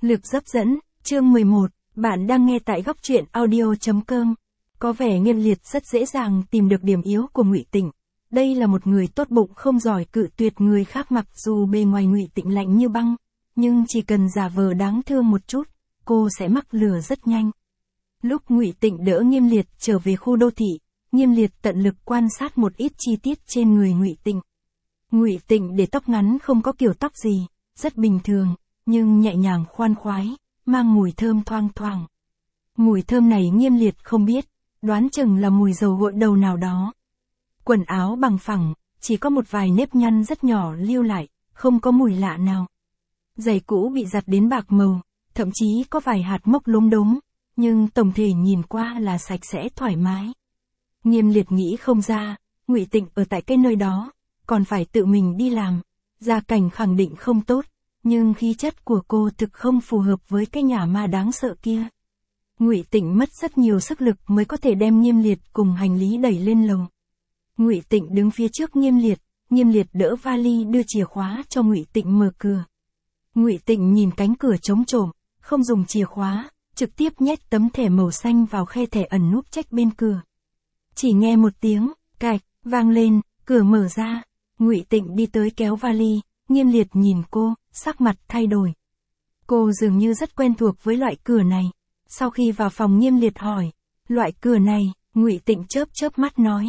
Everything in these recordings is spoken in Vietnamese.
Lực hấp dẫn, chương 11, bạn đang nghe tại góc truyện audio.com. Có vẻ Nghiêm Liệt rất dễ dàng tìm được điểm yếu của Ngụy Tịnh. Đây là một người tốt bụng không giỏi cự tuyệt người khác, mặc dù bề ngoài Ngụy Tịnh lạnh như băng, nhưng chỉ cần giả vờ đáng thương một chút, cô sẽ mắc lừa rất nhanh. Lúc Ngụy Tịnh đỡ Nghiêm Liệt trở về khu đô thị, Nghiêm Liệt tận lực quan sát một ít chi tiết trên người Ngụy Tịnh. Ngụy Tịnh để tóc ngắn không có kiểu tóc gì, rất bình thường, nhưng nhẹ nhàng khoan khoái, mang mùi thơm thoang thoảng. Mùi thơm này Nghiêm Liệt không biết, đoán chừng là mùi dầu gội đầu nào đó. Quần áo bằng phẳng, chỉ có một vài nếp nhăn rất nhỏ lưu lại, không có mùi lạ nào. Giày cũ bị giặt đến bạc màu, thậm chí có vài hạt mốc lốm đốm, nhưng tổng thể nhìn qua là sạch sẽ thoải mái. Nghiêm Liệt nghĩ không ra, Ngụy Tịnh ở tại cái nơi đó, còn phải tự mình đi làm, gia cảnh khẳng định không tốt, nhưng khí chất của cô thực không phù hợp với cái nhà ma đáng sợ kia. Ngụy Tịnh mất rất nhiều sức lực mới có thể đem Nghiêm Liệt cùng hành lý đẩy lên lầu. Ngụy Tịnh đứng phía trước Nghiêm Liệt đỡ vali đưa chìa khóa cho Ngụy Tịnh mở cửa. Ngụy Tịnh nhìn cánh cửa trống trộm, không dùng chìa khóa, trực tiếp nhét tấm thẻ màu xanh vào khe thẻ ẩn núp trách bên cửa. Chỉ nghe một tiếng cạch vang lên, cửa mở ra. Ngụy Tịnh đi tới kéo vali, Nghiêm Liệt nhìn cô, sắc mặt thay đổi. Cô dường như rất quen thuộc với loại cửa này. Sau khi vào phòng Nghiêm Liệt hỏi, loại cửa này, Ngụy Tịnh chớp mắt nói,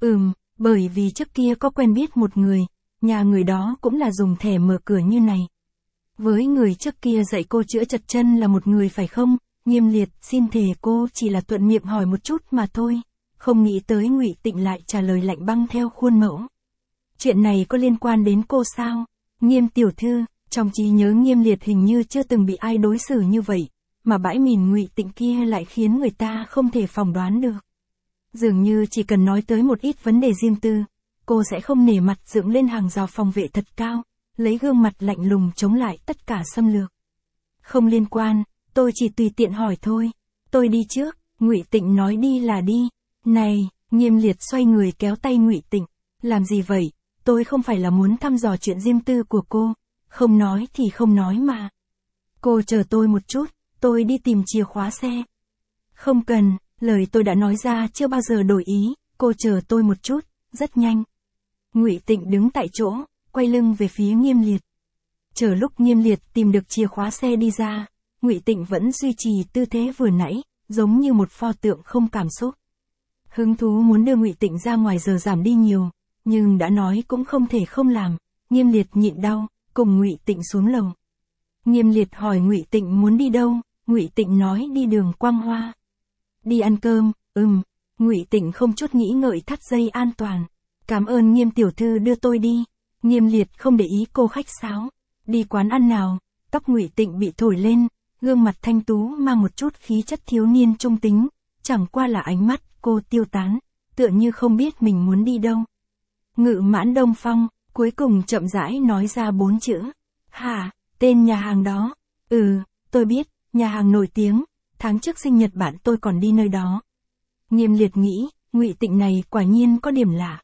bởi vì trước kia có quen biết một người, nhà người đó cũng là dùng thẻ mở cửa như này. Với người trước kia dạy cô chữa chật chân là một người phải không? Nghiêm Liệt xin thề cô chỉ là thuận miệng hỏi một chút mà thôi, không nghĩ tới Ngụy Tịnh lại trả lời lạnh băng theo khuôn mẫu. Chuyện này có liên quan đến cô sao? Nghiêm tiểu thư, trong trí nhớ Nghiêm Liệt hình như chưa từng bị ai đối xử như vậy, mà bãi mìn Ngụy Tịnh kia lại khiến người ta không thể phỏng đoán được. Dường như chỉ cần nói tới một ít vấn đề riêng tư, cô sẽ không nể mặt dựng lên hàng rào phòng vệ thật cao, lấy gương mặt lạnh lùng chống lại tất cả xâm lược. Không liên quan, tôi chỉ tùy tiện hỏi thôi. Tôi đi trước. Ngụy Tịnh nói đi là đi. Này, Nghiêm Liệt xoay người kéo tay Ngụy Tịnh. Làm gì vậy? Tôi không phải là muốn thăm dò chuyện riêng tư của cô. Không nói thì không nói mà. Cô chờ tôi một chút, tôi đi tìm chìa khóa xe. Không cần, lời tôi đã nói ra chưa bao giờ đổi ý. Cô chờ tôi một chút, rất nhanh. Ngụy Tịnh đứng tại chỗ, quay lưng về phía Nghiêm Liệt. Chờ lúc Nghiêm Liệt tìm được chìa khóa xe đi ra, Ngụy Tịnh vẫn duy trì tư thế vừa nãy, giống như một pho tượng không cảm xúc. Hứng thú muốn đưa Ngụy Tịnh ra ngoài giờ giảm đi nhiều, nhưng đã nói cũng không thể không làm. Nghiêm Liệt nhịn đau, cùng Ngụy Tịnh xuống lầu. Nghiêm Liệt hỏi Ngụy Tịnh muốn đi đâu, Ngụy Tịnh nói đi đường Quang Hoa. Đi ăn cơm, Ngụy Tịnh không chút nghĩ ngợi thắt dây an toàn. Cảm ơn Nghiêm tiểu thư đưa tôi đi. Nghiêm Liệt không để ý cô khách sáo. Đi quán ăn nào? Tóc Ngụy Tịnh bị thổi lên, gương mặt thanh tú mang một chút khí chất thiếu niên trung tính, chẳng qua là ánh mắt cô tiêu tán, tựa như không biết mình muốn đi đâu. Ngự Mãn Đông Phong, cuối cùng chậm rãi nói ra 4 chữ. Hả, tên nhà hàng đó? Tôi biết, nhà hàng nổi tiếng, tháng trước sinh nhật bạn tôi còn đi nơi đó. Nghiêm Liệt nghĩ, Ngụy Tịnh này quả nhiên có điểm lạ.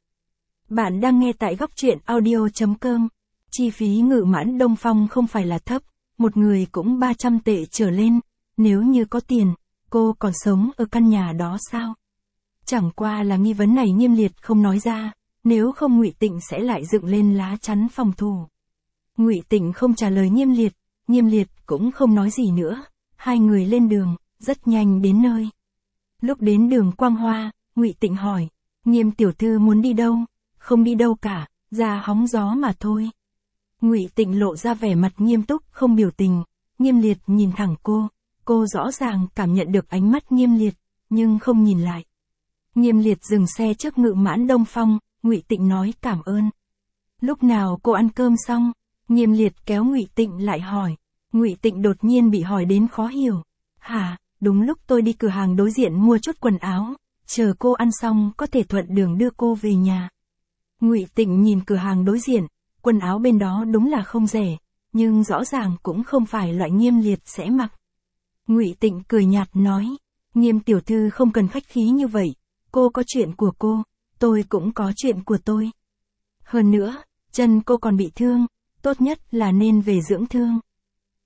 Bạn đang nghe tại góc truyện audio.com. Chi phí Ngự Mãn Đông Phong không phải là thấp, một người cũng 300 tệ trở lên, nếu như có tiền, cô còn sống ở căn nhà đó sao? Chẳng qua là nghi vấn này Nghiêm Liệt không nói ra, nếu không Ngụy Tịnh sẽ lại dựng lên lá chắn phòng thủ. Ngụy Tịnh không trả lời Nghiêm Liệt cũng không nói gì nữa, hai người lên đường, rất nhanh đến nơi. Lúc đến đường Quang Hoa, Ngụy Tịnh hỏi, Nghiêm tiểu thư muốn đi đâu? Không đi đâu cả, ra hóng gió mà thôi. Ngụy Tịnh lộ ra vẻ mặt nghiêm túc không biểu tình. Nghiêm Liệt nhìn thẳng cô rõ ràng cảm nhận được ánh mắt Nghiêm Liệt, nhưng không nhìn lại. Nghiêm Liệt dừng xe trước Ngự Mãn Đông Phong, Ngụy Tịnh nói cảm ơn. Lúc nào cô ăn cơm xong? Nghiêm Liệt kéo Ngụy Tịnh lại hỏi. Ngụy Tịnh đột nhiên bị hỏi đến khó hiểu. Hả, đúng lúc tôi đi cửa hàng đối diện mua chút quần áo, chờ cô ăn xong có thể thuận đường đưa cô về nhà. Ngụy Tịnh nhìn cửa hàng đối diện, quần áo bên đó đúng là không rẻ, nhưng rõ ràng cũng không phải loại Nghiêm Liệt sẽ mặc. Ngụy Tịnh cười nhạt nói, Nghiêm tiểu thư không cần khách khí như vậy, cô có chuyện của cô, tôi cũng có chuyện của tôi. Hơn nữa, chân cô còn bị thương, tốt nhất là nên về dưỡng thương.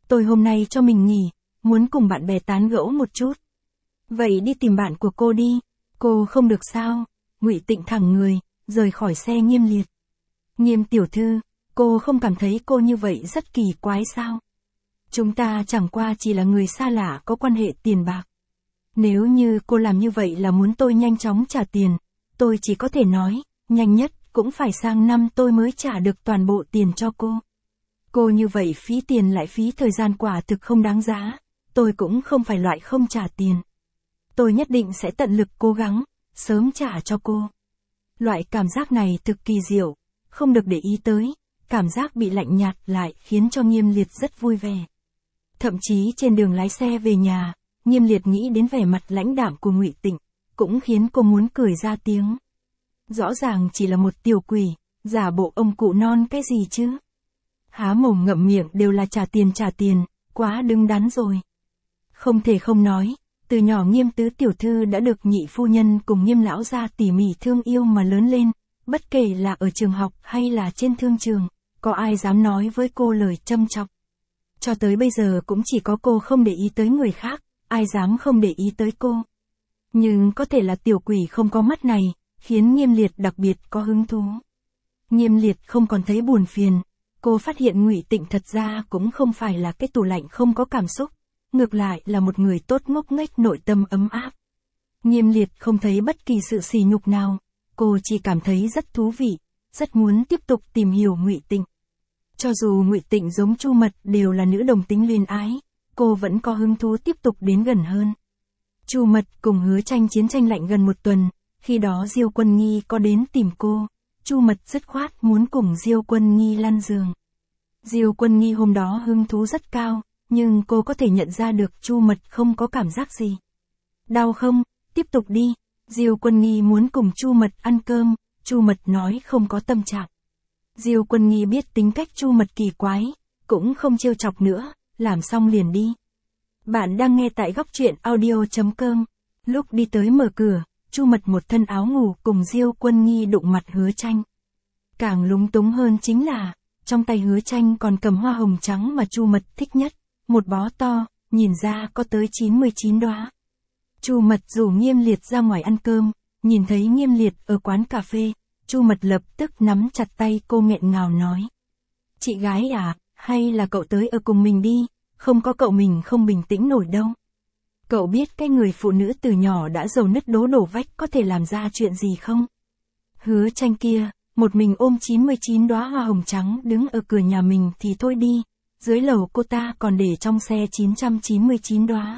Tôi hôm nay cho mình nghỉ, muốn cùng bạn bè tán gẫu một chút. Vậy đi tìm bạn của cô đi. Cô không được sao? Ngụy Tịnh thẳng người, rời khỏi xe Nghiêm Liệt. Nghiêm tiểu thư, cô không cảm thấy cô như vậy rất kỳ quái sao? Chúng ta chẳng qua chỉ là người xa lạ có quan hệ tiền bạc. Nếu như cô làm như vậy là muốn tôi nhanh chóng trả tiền, tôi chỉ có thể nói, nhanh nhất cũng phải sang năm tôi mới trả được toàn bộ tiền cho cô. Cô như vậy phí tiền lại phí thời gian quả thực không đáng giá, tôi cũng không phải loại không trả tiền. Tôi nhất định sẽ tận lực cố gắng, sớm trả cho cô. Loại cảm giác này thực kỳ diệu, không được để ý tới, cảm giác bị lạnh nhạt lại khiến cho Nghiêm Liệt rất vui vẻ. Thậm chí trên đường lái xe về nhà, Nghiêm Liệt nghĩ đến vẻ mặt lãnh đạm của Ngụy Tịnh, cũng khiến cô muốn cười ra tiếng. Rõ ràng chỉ là một tiểu quỷ, giả bộ ông cụ non cái gì chứ? Há mồm ngậm miệng đều là trả tiền, quá đứng đắn rồi. Không thể không nói, từ nhỏ Nghiêm tứ tiểu thư đã được nhị phu nhân cùng Nghiêm lão gia tỉ mỉ thương yêu mà lớn lên, bất kể là ở trường học hay là trên thương trường, có ai dám nói với cô lời châm chọc. Cho tới bây giờ cũng chỉ có cô không để ý tới người khác, ai dám không để ý tới cô. Nhưng có thể là tiểu quỷ không có mắt này, khiến Nghiêm Liệt đặc biệt có hứng thú. Nghiêm Liệt không còn thấy buồn phiền, cô phát hiện Ngụy Tịnh thật ra cũng không phải là cái tủ lạnh không có cảm xúc, ngược lại là một người tốt ngốc nghếch nội tâm ấm áp. Nghiêm Liệt không thấy bất kỳ sự sỉ nhục nào, cô chỉ cảm thấy rất thú vị, rất muốn tiếp tục tìm hiểu Ngụy Tịnh. Cho dù Ngụy Tịnh giống Chu Mật đều là nữ đồng tính luyến ái, cô vẫn có hứng thú tiếp tục đến gần hơn. Chu Mật cùng Hứa Tranh chiến tranh lạnh gần một tuần, khi đó Diêu Quân Nghi có đến tìm cô, Chu Mật dứt khoát muốn cùng Diêu Quân Nghi lăn giường. Diêu Quân Nghi hôm đó hứng thú rất cao, nhưng cô có thể nhận ra được Chu Mật không có cảm giác gì. Đau không? Tiếp tục đi. Diêu Quân Nghi muốn cùng Chu Mật ăn cơm, Chu Mật nói không có tâm trạng. Diêu Quân Nghi biết tính cách Chu Mật kỳ quái, cũng không trêu chọc nữa, làm xong liền đi. Bạn đang nghe tại góc truyện audio.com. Lúc đi tới mở cửa, Chu Mật một thân áo ngủ cùng Diêu Quân Nghi đụng mặt Hứa Tranh. Càng lúng túng hơn chính là, trong tay Hứa Tranh còn cầm hoa hồng trắng mà Chu Mật thích nhất, một bó to, nhìn ra có tới 99 đóa. Chu Mật rủ Nghiêm Liệt ra ngoài ăn cơm, nhìn thấy Nghiêm Liệt ở quán cà phê, Chu Mật lập tức nắm chặt tay cô nghẹn ngào nói. Chị gái à, hay là cậu tới ở cùng mình đi, không có cậu mình không bình tĩnh nổi đâu. Cậu biết cái người phụ nữ từ nhỏ đã dầu nứt đổ vách có thể làm ra chuyện gì không? Hứa Tranh kia, một mình ôm 99 đóa hoa hồng trắng đứng ở cửa nhà mình thì thôi đi, dưới lầu cô ta còn để trong xe 999 đóa.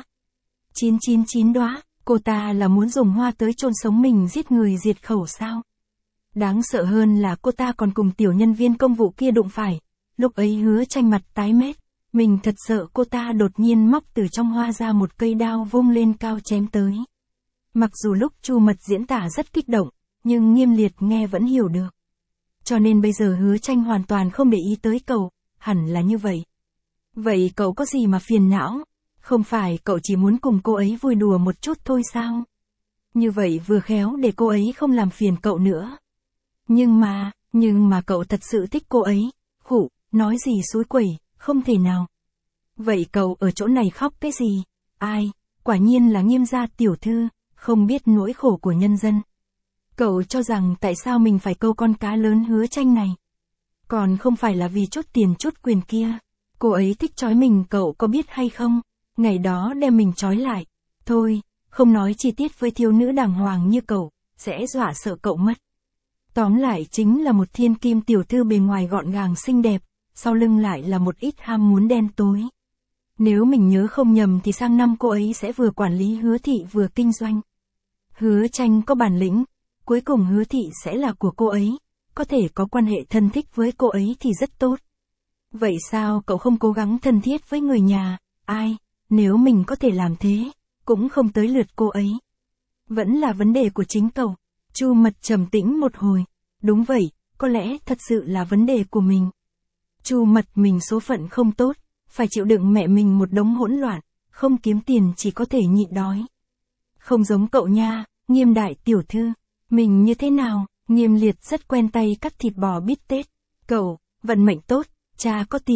999 đóa, cô ta là muốn dùng hoa tới chôn sống mình giết người diệt khẩu sao? Đáng sợ hơn là cô ta còn cùng tiểu nhân viên công vụ kia đụng phải, lúc ấy Hứa Tranh mặt tái mét, mình thật sợ cô ta đột nhiên móc từ trong hoa ra một cây đao vung lên cao chém tới. Mặc dù lúc Chu Mật diễn tả rất kích động, nhưng Nghiêm Liệt nghe vẫn hiểu được. Cho nên bây giờ Hứa Tranh hoàn toàn không để ý tới cậu, hẳn là như vậy. Vậy cậu có gì mà phiền não? Không phải cậu chỉ muốn cùng cô ấy vui đùa một chút thôi sao? Như vậy vừa khéo để cô ấy không làm phiền cậu nữa. Nhưng mà cậu thật sự thích cô ấy, khụ, nói gì xúi quẩy, không thể nào. Vậy cậu ở chỗ này khóc cái gì? Ai, quả nhiên là Nghiêm gia tiểu thư, không biết nỗi khổ của nhân dân. Cậu cho rằng tại sao mình phải câu con cá lớn Hứa Tranh này? Còn không phải là vì chút tiền chút quyền kia. Cô ấy thích trói mình cậu có biết hay không? Ngày đó đem mình trói lại. Thôi, không nói chi tiết với thiếu nữ đàng hoàng như cậu, sẽ dọa sợ cậu mất. Tóm lại chính là một thiên kim tiểu thư bề ngoài gọn gàng xinh đẹp, sau lưng lại là một ít ham muốn đen tối. Nếu mình nhớ không nhầm thì sang năm cô ấy sẽ vừa quản lý Hứa thị vừa kinh doanh. Hứa Tranh có bản lĩnh, cuối cùng Hứa thị sẽ là của cô ấy, có thể có quan hệ thân thích với cô ấy thì rất tốt. Vậy sao cậu không cố gắng thân thiết với người nhà? Ai, nếu mình có thể làm thế, cũng không tới lượt cô ấy. Vẫn là vấn đề của chính cậu. Chu Mật trầm tĩnh một hồi. Đúng vậy, có lẽ thật sự là vấn đề của mình. Chu Mật mình số phận không tốt, phải chịu đựng mẹ mình một đống hỗn loạn, không kiếm tiền chỉ có thể nhịn đói. Không giống cậu nha, Nghiêm đại tiểu thư. Mình như thế nào? Nghiêm Liệt rất quen tay cắt thịt bò bít tết. Cậu, vận mệnh tốt, cha có tiền,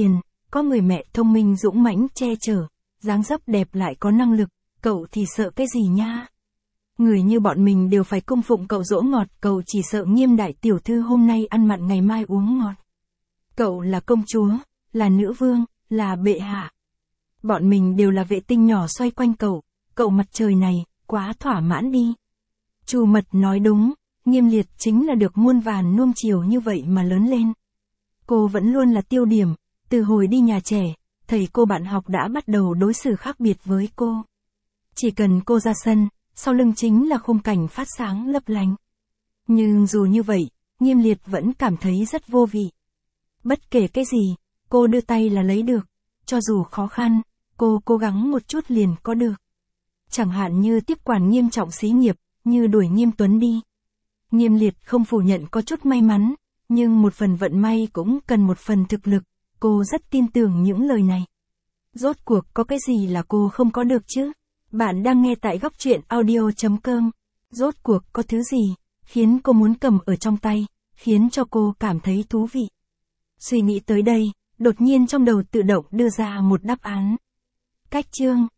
có người mẹ thông minh dũng mãnh che chở, dáng dấp đẹp lại có năng lực, cậu thì sợ cái gì nha? Người như bọn mình đều phải cung phụng cậu dỗ ngọt, cậu chỉ sợ Nghiêm đại tiểu thư hôm nay ăn mặn ngày mai uống ngọt. Cậu là công chúa, là nữ vương, là bệ hạ. Bọn mình đều là vệ tinh nhỏ xoay quanh cậu mặt trời này, quá thỏa mãn đi. Chu Mật nói đúng, Nghiêm Liệt chính là được muôn vàn nuông chiều như vậy mà lớn lên. Cô vẫn luôn là tiêu điểm, từ hồi đi nhà trẻ, thầy cô bạn học đã bắt đầu đối xử khác biệt với cô. Chỉ cần cô ra sân, sau lưng chính là khung cảnh phát sáng lấp lánh. Nhưng dù như vậy, Nghiêm Liệt vẫn cảm thấy rất vô vị. Bất kể cái gì, cô đưa tay là lấy được, cho dù khó khăn, cô cố gắng một chút liền có được. Chẳng hạn như tiếp quản Nghiêm Trọng xí nghiệp, như đuổi Nghiêm Tuấn đi. Nghiêm Liệt không phủ nhận có chút may mắn, nhưng một phần vận may cũng cần một phần thực lực, cô rất tin tưởng những lời này. Rốt cuộc có cái gì là cô không có được chứ? Bạn đang nghe tại góc truyện audio.com. Rốt cuộc có thứ gì khiến cô muốn cầm ở trong tay, khiến cho cô cảm thấy thú vị. Suy nghĩ tới đây, đột nhiên trong đầu tự động đưa ra một đáp án. Cách chương